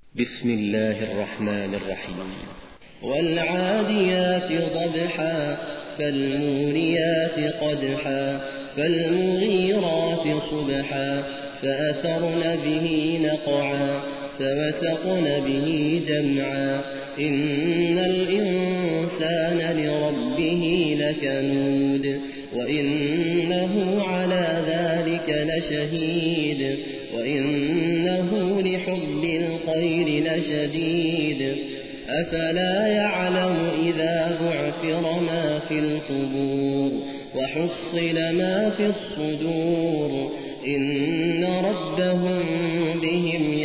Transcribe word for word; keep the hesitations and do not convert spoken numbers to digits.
بسم الله الرحمن الرحيم. والعاديات ضبحا فالموريات قدحا فالمغيرات صبحا فأثرن به نقعا فوسطن به جمعا إن الإنسان لربه لكنود وإنه على ذلك لشهيد وإنه لحب الخير لشديد أفلا يعلم إذا بعثر ما في القبور وحصل ما في الصدور إن ربهم بهم